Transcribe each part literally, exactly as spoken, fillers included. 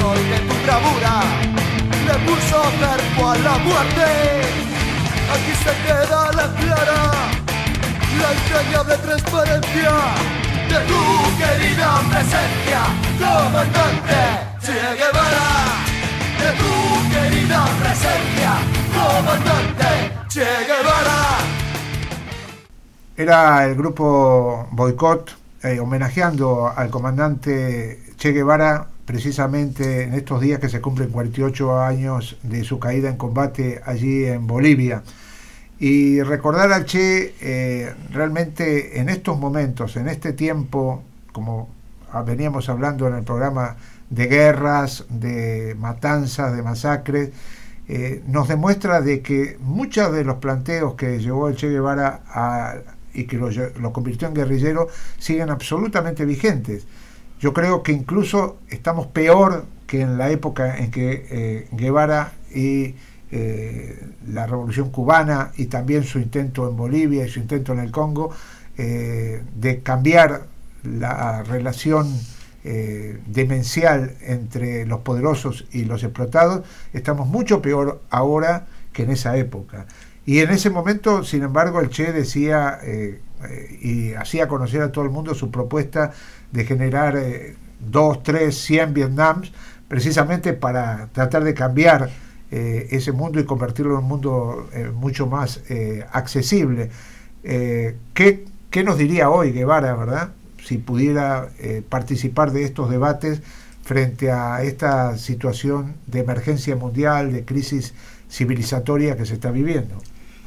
orgullo y de tu bravura le puso cerco a la muerte. Aquí se queda la clara, la entrañable transparencia de tu querida presencia, comandante Che Guevara. De tu querida presencia, comandante Che Guevara. Era el grupo Boicot eh, homenajeando al comandante Che Guevara precisamente en estos días que se cumplen cuarenta y ocho años de su caída en combate allí en Bolivia. Y recordar al Che eh, realmente en estos momentos, en este tiempo, como veníamos hablando en el programa, de guerras, de matanzas, de masacres, eh, nos demuestra de que muchos de los planteos que llevó el Che Guevara a, y que lo, lo convirtió en guerrillero siguen absolutamente vigentes. Yo creo que incluso estamos peor que en la época en que eh, Guevara y eh, la Revolución Cubana y también su intento en Bolivia y su intento en el Congo eh, de cambiar la relación eh, demencial entre los poderosos y los explotados. Estamos mucho peor ahora que en esa época. Y en ese momento, sin embargo, el Che decía eh, eh, y hacía conocer a todo el mundo su propuesta de generar eh, dos, tres, cien Vietnams, precisamente para tratar de cambiar eh, ese mundo y convertirlo en un mundo eh, mucho más eh, accesible. Eh, ¿qué, ¿Qué nos diría hoy Guevara, verdad? Si pudiera eh, participar de estos debates frente a esta situación de emergencia mundial, de crisis civilizatoria que se está viviendo.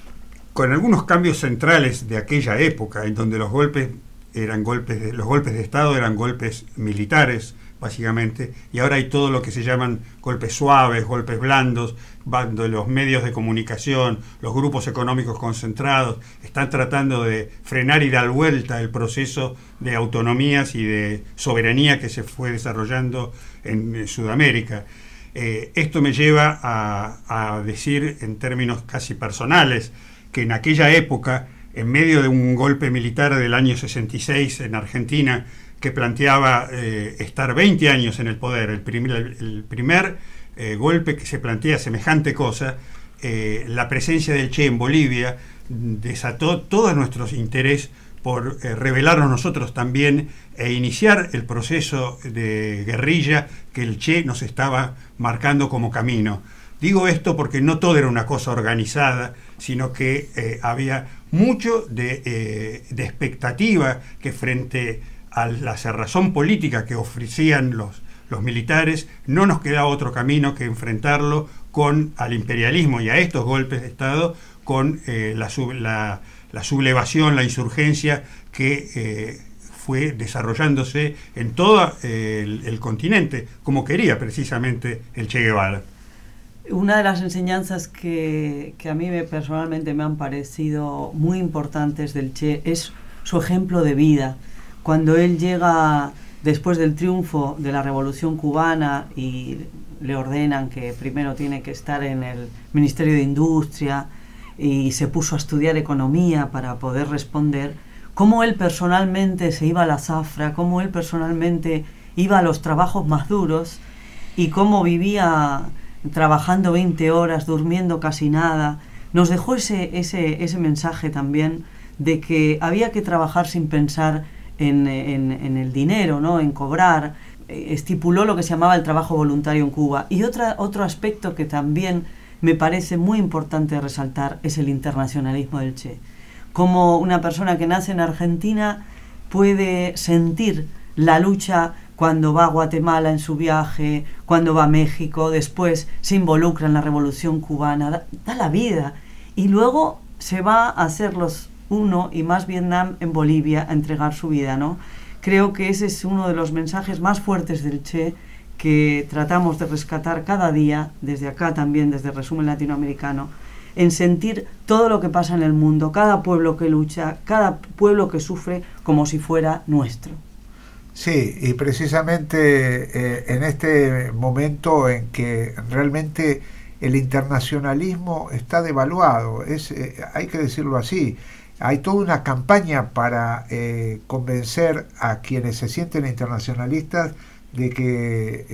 Con algunos cambios centrales de aquella época, en donde los golpes eran golpes de, los golpes de Estado eran golpes militares, básicamente, y ahora hay todo lo que se llaman golpes suaves, golpes blandos, cuando los medios de comunicación, los grupos económicos concentrados están tratando de frenar y dar vuelta el proceso de autonomías y de soberanía que se fue desarrollando en, en Sudamérica. Eh, esto me lleva a, a decir en términos casi personales que en aquella época, en medio de un golpe militar del año sesenta y seis en Argentina, que planteaba eh, estar veinte años en el poder, el primer, el primer eh, golpe que se plantea semejante cosa, eh, la presencia del Che en Bolivia desató todo nuestro interés por eh, revelarnos nosotros también e iniciar el proceso de guerrilla que el Che nos estaba marcando como camino. Digo esto porque no todo era una cosa organizada, sino que eh, había mucho de, eh, de expectativa que frente a la cerrazón política que ofrecían los, los militares, no nos quedaba otro camino que enfrentarlo con al imperialismo y a estos golpes de Estado con eh, la, sub, la, la sublevación, la insurgencia que eh, fue desarrollándose en todo eh, el, el continente, como quería precisamente el Che Guevara. Una de las enseñanzas que, que a mí me, personalmente me han parecido muy importantes del Che es su ejemplo de vida. Cuando él llega después del triunfo de la Revolución Cubana y le ordenan que primero tiene que estar en el Ministerio de Industria y se puso a estudiar economía para poder responder, cómo él personalmente se iba a la zafra, cómo él personalmente iba a los trabajos más duros y cómo vivía trabajando veinte horas, durmiendo casi nada. Nos dejó ese, ese, ese mensaje también de que había que trabajar sin pensar en, en, en el dinero, ¿no? En cobrar. Estipuló lo que se llamaba el trabajo voluntario en Cuba. Y otra, otro aspecto que también me parece muy importante resaltar es el internacionalismo del Che. Como una persona que nace en Argentina puede sentir la lucha cuando va a Guatemala en su viaje, cuando va a México, después se involucra en la Revolución Cubana, da, da la vida. Y luego se va a hacer los uno y más Vietnam en Bolivia a entregar su vida, ¿no? Creo que ese es uno de los mensajes más fuertes del Che que tratamos de rescatar cada día, desde acá también, desde Resumen Latinoamericano, en sentir todo lo que pasa en el mundo, cada pueblo que lucha, cada pueblo que sufre como si fuera nuestro. Sí, y precisamente eh, en este momento en que realmente el internacionalismo está devaluado, es, eh, hay que decirlo así, hay toda una campaña para eh, convencer a quienes se sienten internacionalistas de que eh,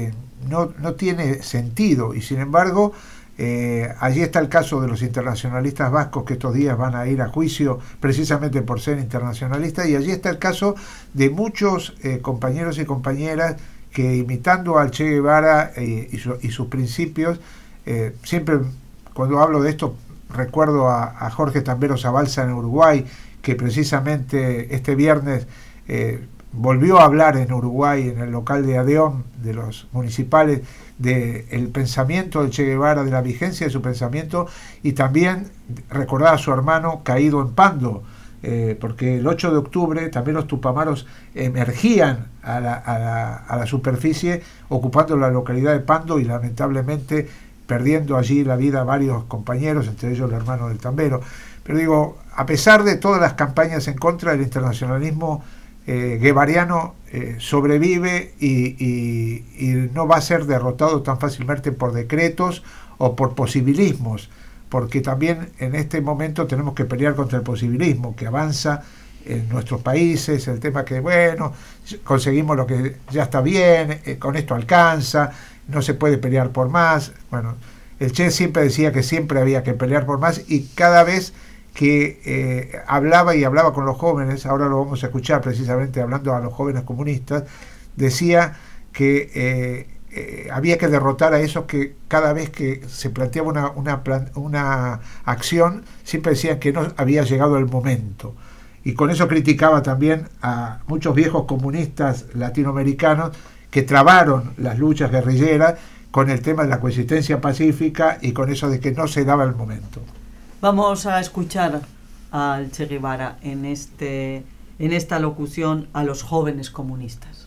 no, no tiene sentido, y sin embargo eh, allí está el caso de los internacionalistas vascos que estos días van a ir a juicio precisamente por ser internacionalistas, y allí está el caso de muchos eh, compañeros y compañeras que, imitando al Che Guevara eh, y, su, y sus principios, eh, siempre cuando hablo de esto recuerdo a, a Jorge Tambero Zabalza en Uruguay, que precisamente este viernes eh, volvió a hablar en Uruguay, en el local de Adeón, de los municipales, del pensamiento del Che Guevara, de la vigencia de su pensamiento, y también recordar a su hermano caído en Pando, eh, porque el ocho de octubre también los tupamaros emergían a la, a, la, a la superficie, ocupando la localidad de Pando, y lamentablemente perdiendo allí la vida varios compañeros, entre ellos el hermano del Tambero. Pero digo, a pesar de todas las campañas en contra del internacionalismo eh, guevariano, eh, sobrevive y, y, y no va a ser derrotado tan fácilmente por decretos o por posibilismos, porque también en este momento tenemos que pelear contra el posibilismo que avanza en nuestros países, el tema que, bueno, conseguimos lo que ya está bien, eh, con esto alcanza, no se puede pelear por más. Bueno, el Che siempre decía que siempre había que pelear por más, y cada vez que eh, hablaba y hablaba con los jóvenes, ahora lo vamos a escuchar precisamente hablando a los jóvenes comunistas, decía que eh, eh, había que derrotar a esos que cada vez que se planteaba una, una, plan, una acción, siempre decían que no había llegado el momento. Y con eso criticaba también a muchos viejos comunistas latinoamericanos que trabaron las luchas guerrilleras con el tema de la coexistencia pacífica y con eso de que no se daba el momento. Vamos a escuchar al Che Guevara en, este, en esta locución a los jóvenes comunistas.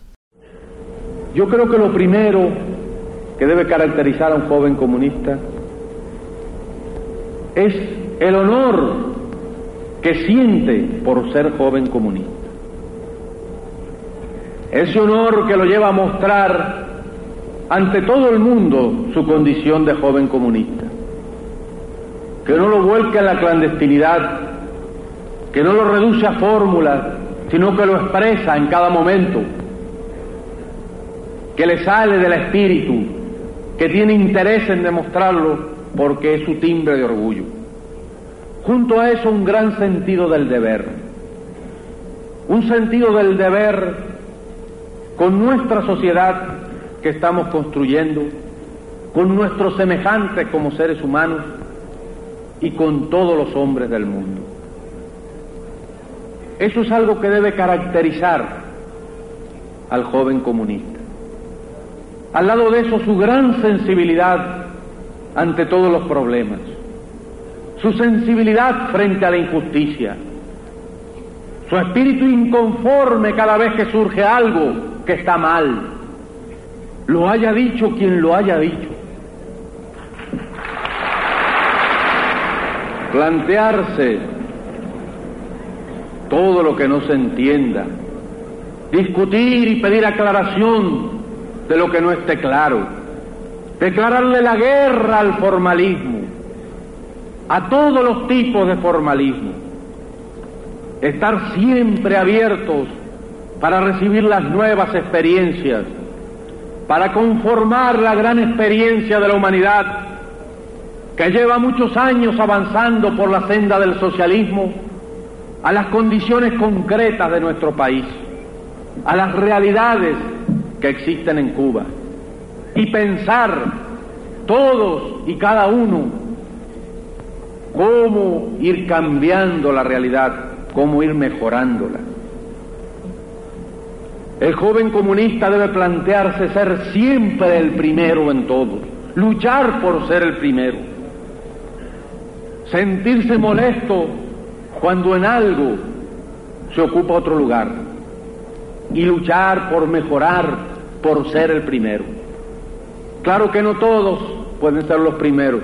Yo creo que lo primero que debe caracterizar a un joven comunista es el honor que siente por ser joven comunista. Ese honor que lo lleva a mostrar ante todo el mundo su condición de joven comunista, que no lo vuelca en la clandestinidad, que no lo reduce a fórmulas, sino que lo expresa en cada momento, que le sale del espíritu, que tiene interés en demostrarlo porque es su timbre de orgullo. Junto a eso, un gran sentido del deber, un sentido del deber con nuestra sociedad que estamos construyendo, con nuestros semejantes como seres humanos y con todos los hombres del mundo. Eso es algo que debe caracterizar al joven comunista. Al lado de eso, su gran sensibilidad ante todos los problemas, su sensibilidad frente a la injusticia, su espíritu inconforme cada vez que surge algo que está mal, lo haya dicho quien lo haya dicho. Plantearse todo lo que no se entienda, discutir y pedir aclaración de lo que no esté claro, declararle la guerra al formalismo, a todos los tipos de formalismo, estar siempre abiertos para recibir las nuevas experiencias, para conformar la gran experiencia de la humanidad que lleva muchos años avanzando por la senda del socialismo a las condiciones concretas de nuestro país, a las realidades que existen en Cuba, y pensar todos y cada uno cómo ir cambiando la realidad, cómo ir mejorándola. El joven comunista debe plantearse ser siempre el primero en todo, luchar por ser el primero, sentirse molesto cuando en algo se ocupa otro lugar y luchar por mejorar, por ser el primero. Claro que no todos pueden ser los primeros,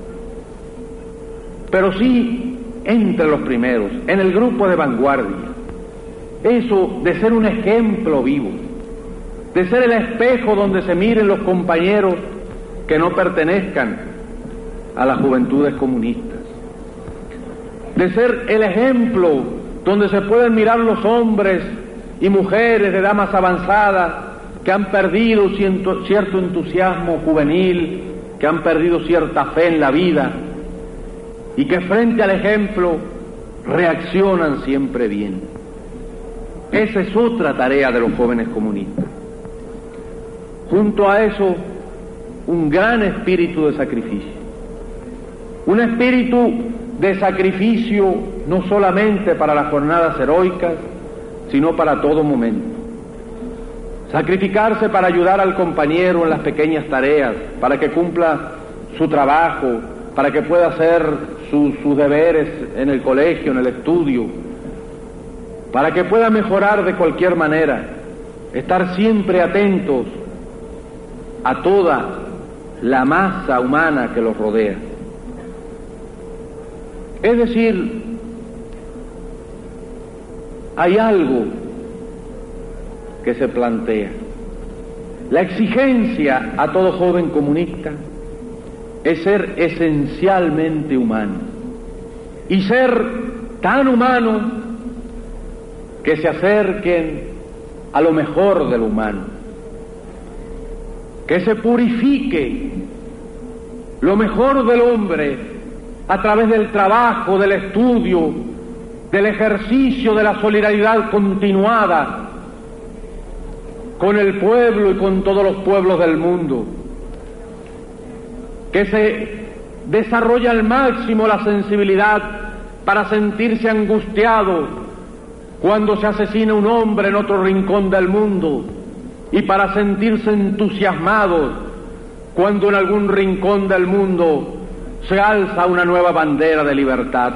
pero sí entre los primeros, en el grupo de vanguardia. Eso de ser un ejemplo vivo, de ser el espejo donde se miren los compañeros que no pertenezcan a las juventudes comunistas, de ser el ejemplo donde se pueden mirar los hombres y mujeres de edad más avanzada que han perdido cierto, cierto entusiasmo juvenil, que han perdido cierta fe en la vida y que frente al ejemplo reaccionan siempre bien. Esa es otra tarea de los jóvenes comunistas. Junto a eso, un gran espíritu de sacrificio. Un espíritu de sacrificio no solamente para las jornadas heroicas, sino para todo momento. Sacrificarse para ayudar al compañero en las pequeñas tareas, para que cumpla su trabajo, para que pueda hacer su, sus deberes en el colegio, en el estudio, para que pueda mejorar de cualquier manera, estar siempre atentos a toda la masa humana que los rodea. Es decir, hay algo que se plantea. La exigencia a todo joven comunista es ser esencialmente humano y ser tan humano que se acerquen a lo mejor del humano, que se purifique lo mejor del hombre a través del trabajo, del estudio, del ejercicio de la solidaridad continuada con el pueblo y con todos los pueblos del mundo, que se desarrolle al máximo la sensibilidad para sentirse angustiado cuando se asesina un hombre en otro rincón del mundo y para sentirse entusiasmado cuando en algún rincón del mundo se alza una nueva bandera de libertad.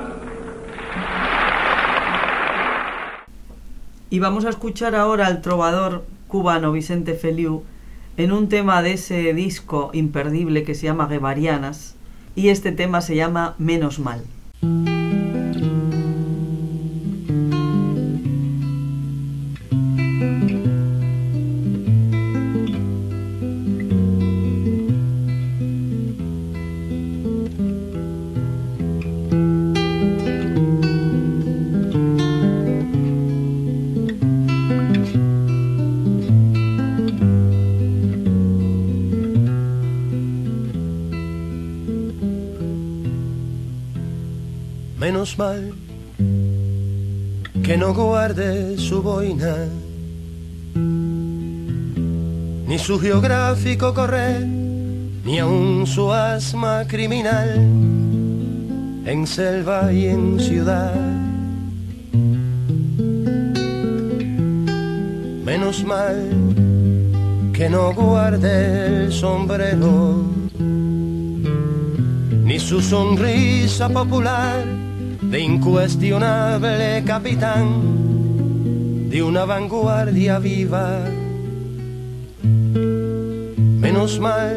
Y vamos a escuchar ahora al trovador cubano Vicente Feliu en un tema de ese disco imperdible que se llama Guevarianas, y este tema se llama Menos mal. Menos mal que no guarde su boina, ni su geográfico correr, ni aun su asma criminal, en selva y en ciudad. Menos mal que no guarde el sombrero, ni su sonrisa popular de incuestionable capitán de una vanguardia viva. Menos mal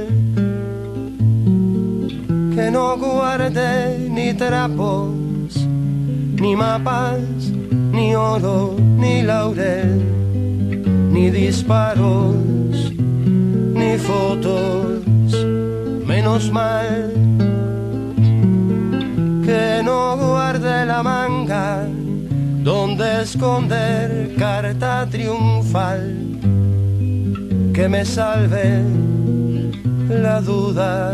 que no guarde ni trapos, ni mapas, ni oro, ni laurel, ni disparos, ni fotos. Menos mal que no guarde la manga donde esconder carta triunfal, que me salve la duda.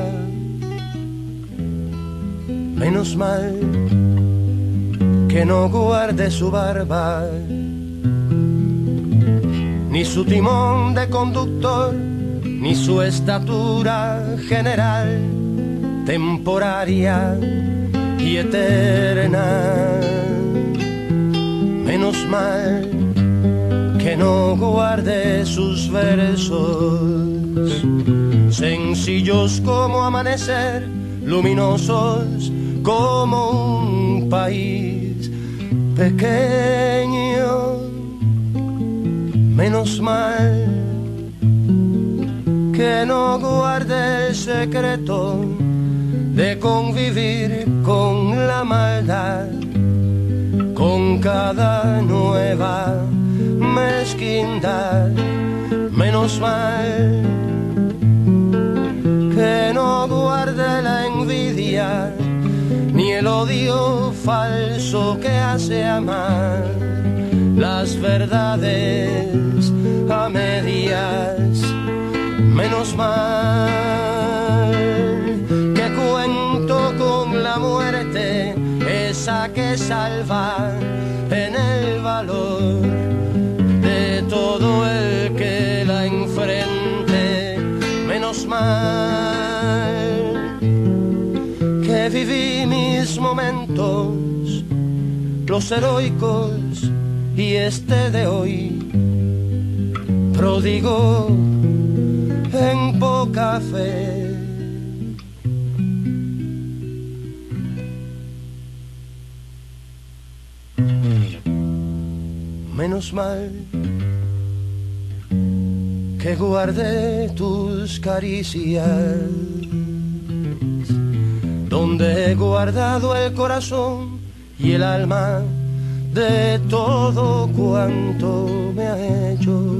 Menos mal que no guarde su barba, ni su timón de conductor, ni su estatura general, temporaria y eterna. Menos mal que no guarde sus versos, sencillos como amanecer, luminosos como un país pequeño. Menos mal que no guarde el secreto de convivir con la maldad, con cada nueva mezquindad. Menos mal que no guarde la envidia, ni el odio falso que hace amar, las verdades a medias. Menos mal que cuento con la muerte, esa que salva en el valor de todo el que la enfrente. Menos mal que viví mis momentos, los heroicos y este de hoy, pródigo en poca fe. Menos mal que guardé tus caricias, donde he guardado el corazón y el alma de todo cuanto me ha hecho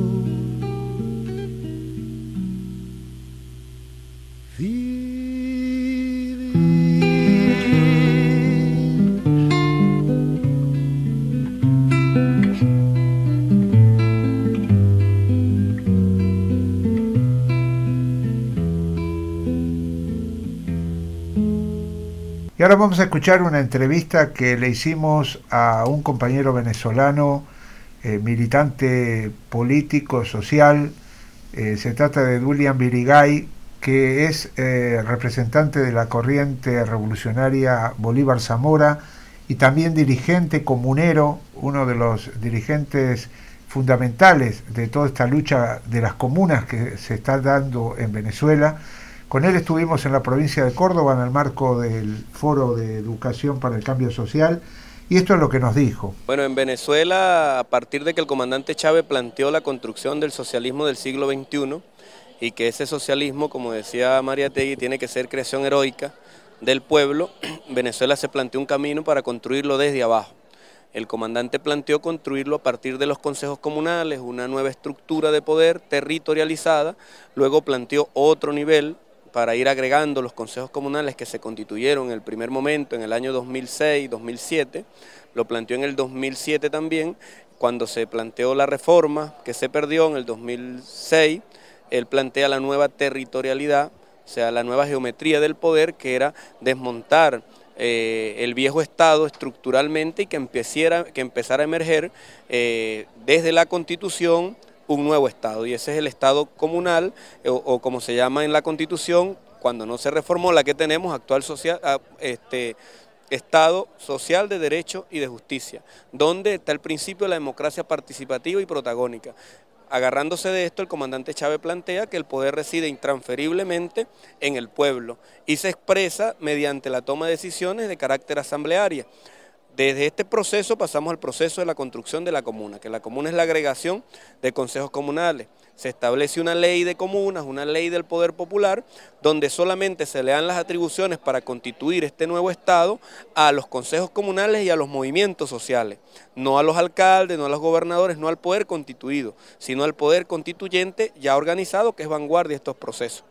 Y ahora vamos a escuchar una entrevista que le hicimos a un compañero venezolano, eh, militante político, social. Eh, se trata de Dulian Birigay, que es eh, representante de la corriente revolucionaria Bolívar Zamora y también dirigente comunero, uno de los dirigentes fundamentales de toda esta lucha de las comunas que se está dando en Venezuela. Con él estuvimos en la provincia de Córdoba en el marco del Foro de Educación para el Cambio Social, y esto es lo que nos dijo. Bueno, en Venezuela, a partir de que el comandante Chávez planteó la construcción del socialismo del siglo veintiuno, y que ese socialismo, como decía Mariátegui, tiene que ser creación heroica del pueblo, Venezuela se planteó un camino para construirlo desde abajo. El comandante planteó construirlo a partir de los consejos comunales, una nueva estructura de poder territorializada, luego planteó otro nivel para ir agregando los consejos comunales que se constituyeron en el primer momento, en el año dos mil seis, dos mil siete, lo planteó en el dos mil siete también, cuando se planteó la reforma que se perdió en el dos mil seis, él plantea la nueva territorialidad, o sea, la nueva geometría del poder, que era desmontar eh, el viejo Estado estructuralmente y que, empezara, que empezara a emerger eh, desde la Constitución un nuevo Estado, y ese es el Estado comunal, o, o como se llama en la Constitución, cuando no se reformó la que tenemos, actual social, este, Estado social de derecho y de justicia, donde está el principio de la democracia participativa y protagónica. Agarrándose de esto, el comandante Chávez plantea que el poder reside intransferiblemente en el pueblo y se expresa mediante la toma de decisiones de carácter asamblearia. Desde este proceso pasamos al proceso de la construcción de la comuna, que la comuna es la agregación de consejos comunales. Se establece una ley de comunas, una ley del poder popular, donde solamente se le dan las atribuciones para constituir este nuevo Estado a los consejos comunales y a los movimientos sociales, no a los alcaldes, no a los gobernadores, no al poder constituido, sino al poder constituyente ya organizado, que es vanguardia de estos procesos.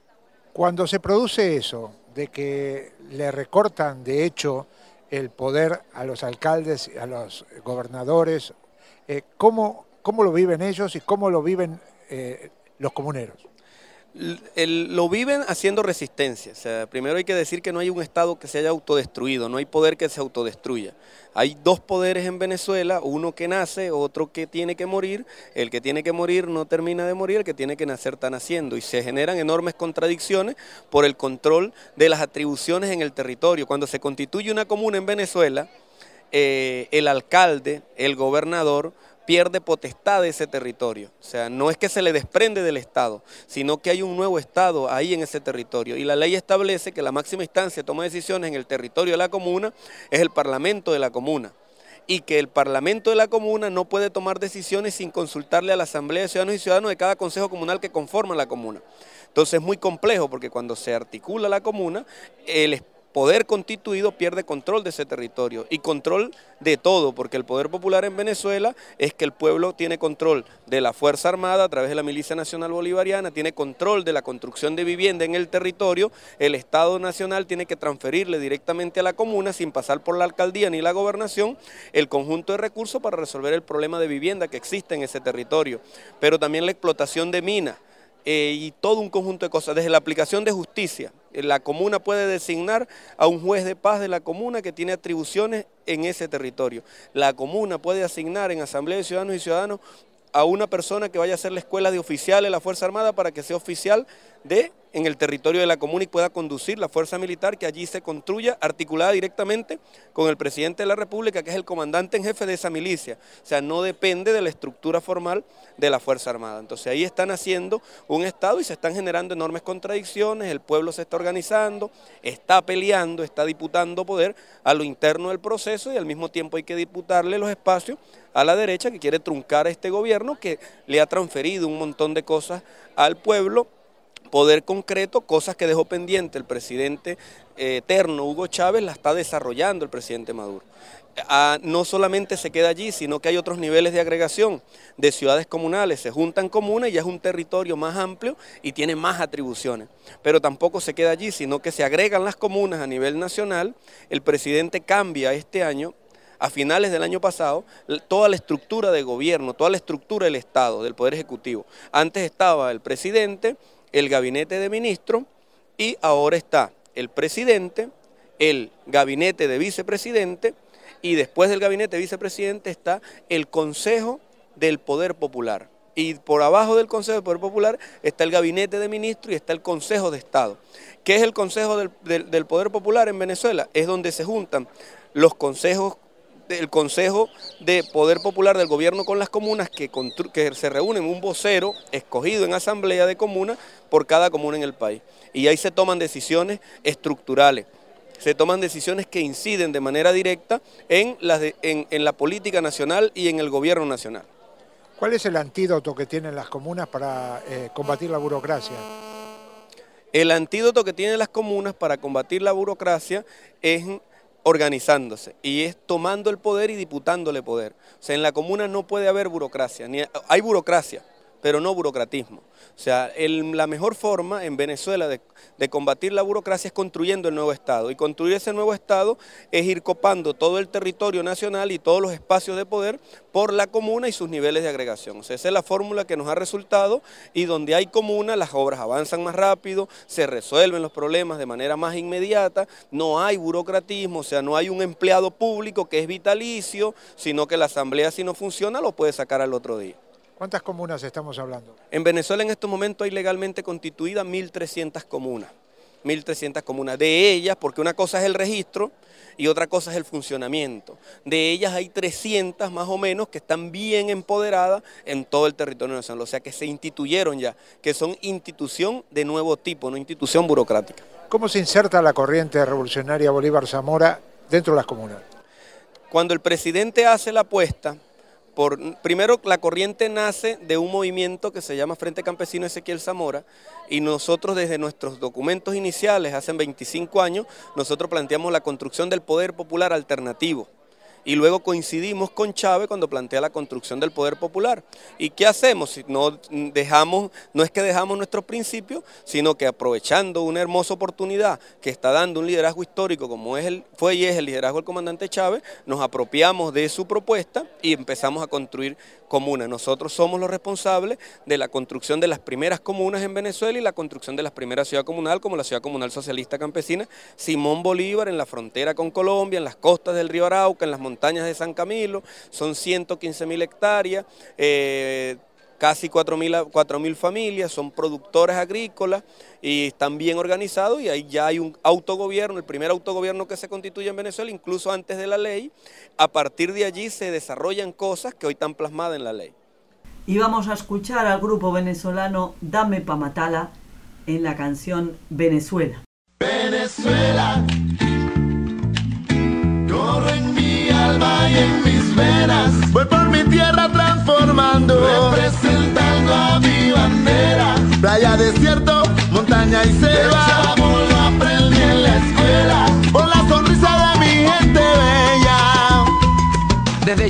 Cuando se produce eso, de que le recortan de hecho el poder a los alcaldes, a los gobernadores, eh, ¿cómo, ¿cómo lo viven ellos y cómo lo viven eh, los comuneros? El, lo viven haciendo resistencia. O sea, primero hay que decir que no hay un Estado que se haya autodestruido, no hay poder que se autodestruya. Hay dos poderes en Venezuela, uno que nace, otro que tiene que morir. El que tiene que morir no termina de morir, el que tiene que nacer está naciendo, y se generan enormes contradicciones por el control de las atribuciones en el territorio. Cuando se constituye una comuna en Venezuela, eh, el alcalde, el gobernador, pierde potestad de ese territorio. O sea, no es que se le desprende del Estado, sino que hay un nuevo Estado ahí en ese territorio. Y la ley establece que la máxima instancia de toma de decisiones en el territorio de la comuna es el Parlamento de la comuna. Y que el Parlamento de la comuna no puede tomar decisiones sin consultarle a la Asamblea de Ciudadanos y Ciudadanos de cada consejo comunal que conforma la comuna. Entonces es muy complejo, porque cuando se articula la comuna, el poder constituido pierde control de ese territorio y control de todo, porque el poder popular en Venezuela es que el pueblo tiene control de la Fuerza Armada a través de la Milicia Nacional Bolivariana, tiene control de la construcción de vivienda en el territorio, el Estado Nacional tiene que transferirle directamente a la comuna sin pasar por la alcaldía ni la gobernación el conjunto de recursos para resolver el problema de vivienda que existe en ese territorio, pero también la explotación de minas. Eh, y todo un conjunto de cosas, desde la aplicación de justicia. La comuna puede designar a un juez de paz de la comuna que tiene atribuciones en ese territorio. La comuna puede asignar en Asamblea de Ciudadanos y Ciudadanos a una persona que vaya a hacer la escuela de oficiales de la Fuerza Armada para que sea oficial de en el territorio de la comuna y pueda conducir la fuerza militar que allí se construya, articulada directamente con el presidente de la República, que es el comandante en jefe de esa milicia. O sea, no depende de la estructura formal de la Fuerza Armada. Entonces ahí están haciendo un Estado y se están generando enormes contradicciones, el pueblo se está organizando, está peleando, está diputando poder a lo interno del proceso y al mismo tiempo hay que diputarle los espacios a la derecha que quiere truncar a este gobierno que le ha transferido un montón de cosas al pueblo, poder concreto, cosas que dejó pendiente el presidente eh, eterno Hugo Chávez, la está desarrollando el presidente Maduro. Ah, no solamente se queda allí, sino que hay otros niveles de agregación de ciudades comunales, se juntan comunas y ya es un territorio más amplio y tiene más atribuciones. Pero tampoco se queda allí, sino que se agregan las comunas a nivel nacional. El presidente cambia este año, a finales del año pasado, toda la estructura de gobierno, toda la estructura del Estado, del Poder Ejecutivo. Antes estaba el presidente, el gabinete de ministros y ahora está el presidente, el gabinete de vicepresidente y después del gabinete de vicepresidente está el Consejo del Poder Popular. Y por abajo del Consejo del Poder Popular está el gabinete de ministros y está el Consejo de Estado. ¿Qué es el Consejo del, del, del Poder Popular en Venezuela? Es donde se juntan los consejos el Consejo de Poder Popular del Gobierno con las comunas que, que se reúnen un vocero escogido en asamblea de comunas por cada comuna en el país. Y ahí se toman decisiones estructurales, se toman decisiones que inciden de manera directa en la, de, en, en la política nacional y en el gobierno nacional. ¿Cuál es el antídoto que tienen las comunas para eh, combatir la burocracia? El antídoto que tienen las comunas para combatir la burocracia es organizándose y es tomando el poder y diputándole poder. O sea, en la comuna no puede haber burocracia, ni hay burocracia, pero no burocratismo. O sea, el, la mejor forma en Venezuela de, de combatir la burocracia es construyendo el nuevo Estado. Y construir ese nuevo Estado es ir copando todo el territorio nacional y todos los espacios de poder por la comuna y sus niveles de agregación. O sea, esa es la fórmula que nos ha resultado y donde hay comuna las obras avanzan más rápido, se resuelven los problemas de manera más inmediata, no hay burocratismo, o sea, no hay un empleado público que es vitalicio, sino que la asamblea si no funciona lo puede sacar al otro día. ¿Cuántas comunas estamos hablando? En Venezuela en estos momentos hay legalmente constituidas mil trescientas comunas, mil trescientas comunas. De ellas, porque una cosa es el registro y otra cosa es el funcionamiento. De ellas hay trescientas más o menos que están bien empoderadas en todo el territorio nacional, o sea que se instituyeron ya, que son institución de nuevo tipo, no institución burocrática. ¿Cómo se inserta la corriente revolucionaria Bolívar Zamora dentro de las comunas? Cuando el presidente hace la apuesta, Por, primero, la corriente nace de un movimiento que se llama Frente Campesino Ezequiel Zamora y nosotros desde nuestros documentos iniciales, hace veinticinco años, nosotros planteamos la construcción del poder popular alternativo y luego coincidimos con Chávez cuando plantea la construcción del poder popular. ¿Y qué hacemos? Si no, dejamos, no es que dejamos nuestros principios, sino que aprovechando una hermosa oportunidad que está dando un liderazgo histórico como es el, fue y es el liderazgo del comandante Chávez, nos apropiamos de su propuesta y empezamos a construir comunas. Nosotros somos los responsables de la construcción de las primeras comunas en Venezuela y la construcción de las primeras ciudades comunales como la Ciudad Comunal Socialista Campesina Simón Bolívar en la frontera con Colombia, en las costas del río Arauca, en las montañas de San Camilo. Son ciento quince mil hectáreas, eh, casi cuatro mil familias, son productores agrícolas y están bien organizados y ahí ya hay un autogobierno, el primer autogobierno que se constituye en Venezuela, incluso antes de la ley. A partir de allí se desarrollan cosas que hoy están plasmadas en la ley. Y vamos a escuchar al grupo venezolano Dame Pa' Matala en la canción Venezuela. Venezuela, corre en mi alma y en mis venas, voy por mi tierra transformando, representando a mi bandera. Playa, desierto, montaña y selva, el chavo lo aprendí en la escuela,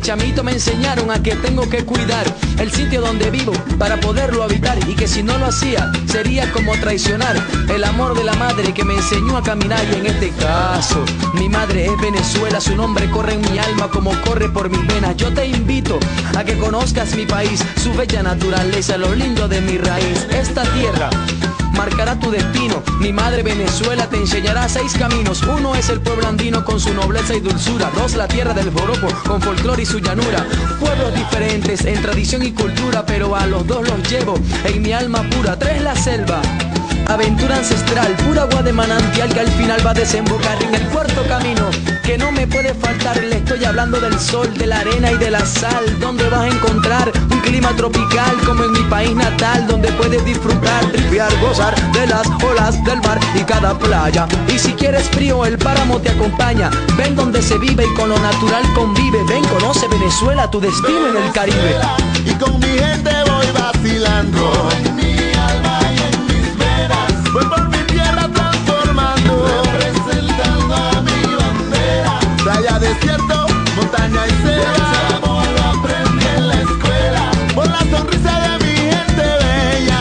chamito me enseñaron a que tengo que cuidar el sitio donde vivo para poderlo habitar, y que si no lo hacía sería como traicionar el amor de la madre que me enseñó a caminar. Y en este caso mi madre es Venezuela, su nombre corre en mi alma como corre por mis venas. Yo te invito a que conozcas mi país, su bella naturaleza, lo lindo de mi raíz. Esta tierra marcará tu destino. Mi madre Venezuela te enseñará seis caminos. Uno es el pueblo andino con su nobleza y dulzura. Dos, la tierra del joropo con folclore y su llanura. Pueblos diferentes en tradición y cultura, pero a los dos los llevo en mi alma pura. Tres, la selva, aventura ancestral, pura agua de manantial que al final va a desembocar en el cuarto camino que no me puede faltar. Le estoy hablando del sol, de la arena y de la sal, donde vas a encontrar un clima tropical como en mi país natal, donde puedes disfrutar, tripear, gozar de las olas del mar y cada playa. Y si quieres frío, el páramo te acompaña. Ven donde se vive y con lo natural convive. Ven, conoce Venezuela, tu destino en el Caribe. Y con mi gente voy vacilando, en mi alma y en mis venas. Voy por mi tierra transformando, representando a mi bandera. Playa, desierto, montaña y selva, amor lo aprendí en la escuela, por la sonrisa de mi gente bella.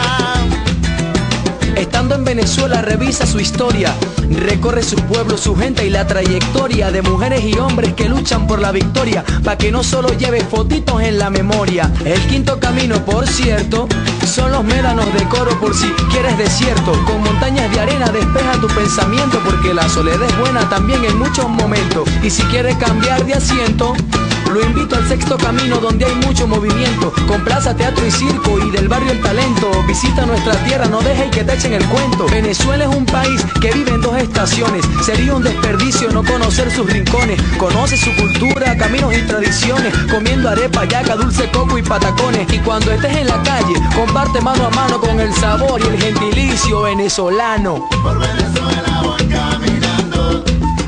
Estando en Venezuela revisa su historia, recorre su pueblo, su gente y la trayectoria de mujeres y hombres que luchan por la victoria, pa' que no solo lleves fotitos en la memoria. El quinto camino, por cierto, son los médanos de Coro, por si quieres desierto. Con montañas de arena despeja tu pensamiento, porque la soledad es buena también en muchos momentos. Y si quieres cambiar de asiento, lo invito al sexto camino, donde hay mucho movimiento, con plaza, teatro y circo, y del barrio El Talento. Visita nuestra tierra, no dejes que te echen el cuento. Venezuela es un país que vive en dos estaciones. Sería un desperdicio no conocer sus rincones. Conoce su cultura, caminos y tradiciones, comiendo arepa, yaca, dulce coco y patacones. Y cuando estés en la calle, comparte mano a mano con el sabor y el gentilicio venezolano. Por Venezuela voy caminando,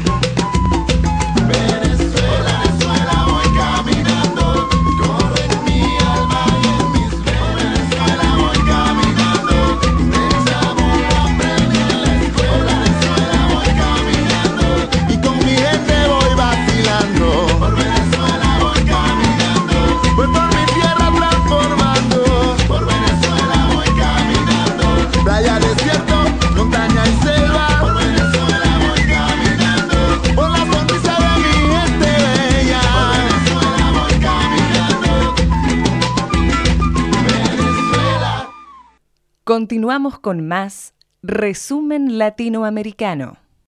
Venezuela, Venezuela voy caminando, corre en mi alma y en mis venas. Venezuela voy caminando, de amor lo aprendí en la escuela. Venezuela voy caminando, y con mi gente voy vacilando. Por Venezuela voy caminando, voy por mi tierra transformando. Por Venezuela voy caminando, playa, desierto, montaña y selva. Por Venezuela voy caminando, por la sonrisa de mi gente bella. Por Venezuela voy caminando, Venezuela. Continuamos con más Resumen Latinoamericano.